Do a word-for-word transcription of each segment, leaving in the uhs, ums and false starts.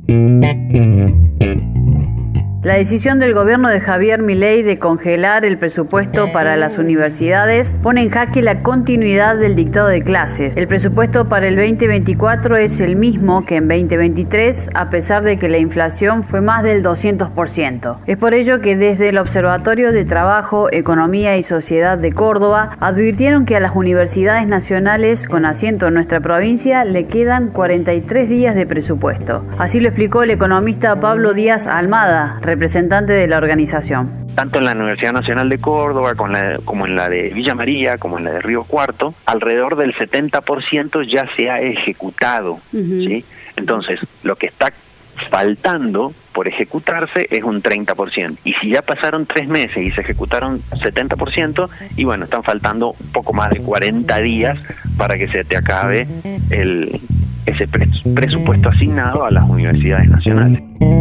La decisión del gobierno de Javier Milei de congelar el presupuesto para las universidades pone en jaque la continuidad del dictado de clases. El presupuesto para el veinte veinticuatro es el mismo que en veinte veintitrés, a pesar de que la inflación fue más del doscientos por ciento. Es por ello que desde el Observatorio de Trabajo, Economía y Sociedad de Córdoba advirtieron que a las universidades nacionales con asiento en nuestra provincia le quedan cuarenta y tres días de presupuesto. Así lo explicó el economista Pablo Díaz Almada, representante de la organización. Tanto en la Universidad Nacional de Córdoba como en la, como en la de Villa María, como en la de Río Cuarto, alrededor del setenta por ciento ya se ha ejecutado, uh-huh. ¿sí? Entonces, lo que está faltando por ejecutarse es un treinta por ciento. Y si ya pasaron tres meses y se ejecutaron setenta por ciento, y bueno, están faltando un poco más de cuarenta días para que se te acabe el, ese presupuesto asignado a las universidades nacionales.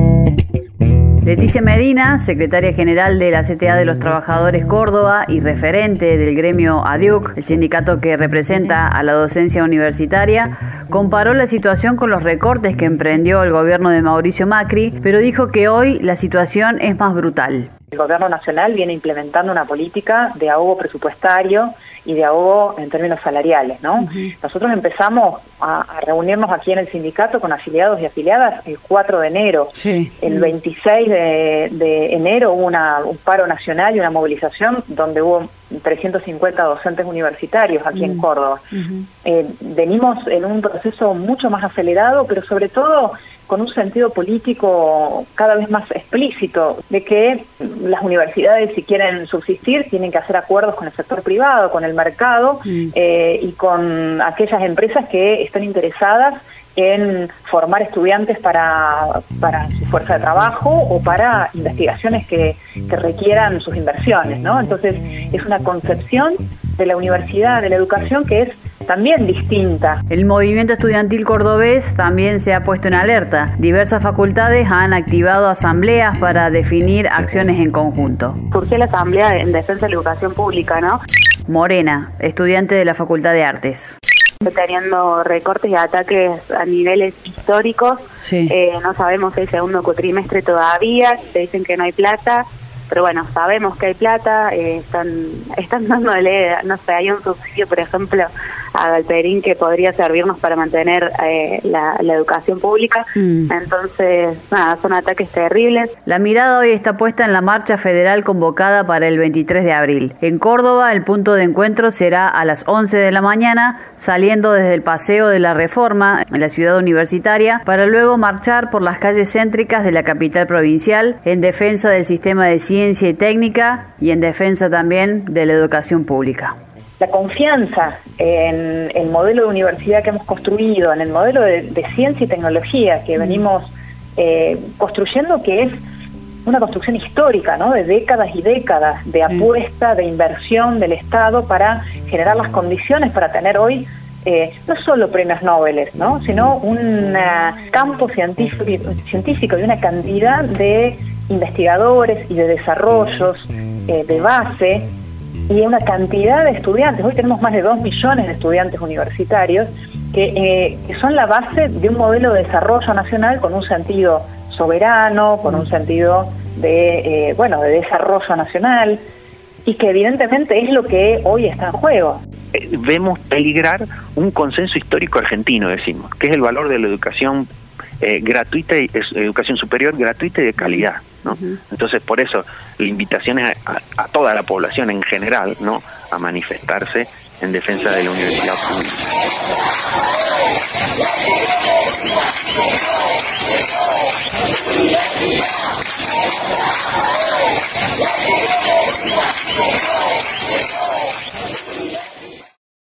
Leticia Medina, secretaria general de la C T A de los Trabajadores Córdoba y referente del gremio ADIUC, el sindicato que representa a la docencia universitaria, comparó la situación con los recortes que emprendió el gobierno de Mauricio Macri, pero dijo que hoy la situación es más brutal. El gobierno nacional viene implementando una política de ahogo presupuestario y de ahogo en términos salariales, ¿no? Uh-huh. Nosotros empezamos a, a reunirnos aquí en el sindicato con afiliados y afiliadas el cuatro de enero. Sí. El veintiséis de, de enero hubo una, un paro nacional y una movilización donde hubo trescientos cincuenta docentes universitarios aquí uh-huh. en Córdoba. Uh-huh. Eh, venimos en un proceso mucho más acelerado, pero sobre todo con un sentido político cada vez más explícito de que las universidades, si quieren subsistir, tienen que hacer acuerdos con el sector privado, con el mercado mm. eh, y con aquellas empresas que estén interesadas en formar estudiantes para, para su fuerza de trabajo o para investigaciones que, que requieran sus inversiones, ¿no? Entonces, es una concepción de la universidad, de la educación, que es también distinta. El movimiento estudiantil cordobés también se ha puesto en alerta. Diversas facultades han activado asambleas para definir acciones en conjunto. Surgió la asamblea en defensa de la educación pública, ¿no? Morena, estudiante de la Facultad de Artes. Teniendo recortes y ataques a niveles históricos, sí. eh, no sabemos el segundo cuatrimestre todavía, te dicen que no hay plata, pero bueno, sabemos que hay plata, eh, están están dándole, no sé, hay un subsidio, por ejemplo, a Galperín que podría servirnos para mantener eh, la, la educación pública, mm. entonces, nada, son ataques terribles. La mirada hoy está puesta en la marcha federal convocada para el veintitrés de abril. En Córdoba, el punto de encuentro será a las once de la mañana, saliendo desde el Paseo de la Reforma, en la ciudad universitaria, para luego marchar por las calles céntricas de la capital provincial en defensa del sistema de ciencia y técnica y en defensa también de la educación pública. La confianza en el modelo de universidad que hemos construido, en el modelo de, de ciencia y tecnología que venimos eh, construyendo, que es una construcción histórica, ¿no? De décadas y décadas de apuesta, de inversión del Estado para generar las condiciones para tener hoy eh, no solo premios Nobel, ¿no? Sino un uh, campo científico, científico y una cantidad de investigadores y de desarrollos eh, de base y una cantidad de estudiantes. Hoy tenemos más de dos millones de estudiantes universitarios que, eh, que son la base de un modelo de desarrollo nacional con un sentido soberano, con un sentido de, eh, bueno, de desarrollo nacional, y que evidentemente es lo que hoy está en juego. Vemos peligrar un consenso histórico argentino, decimos, que es el valor de la educación eh, gratuita, y es educación superior gratuita y de calidad, ¿no? Uh-huh. Entonces, por eso, la invitación es a, a, a toda la población en general, ¿no?, a manifestarse en defensa de la universidad pública.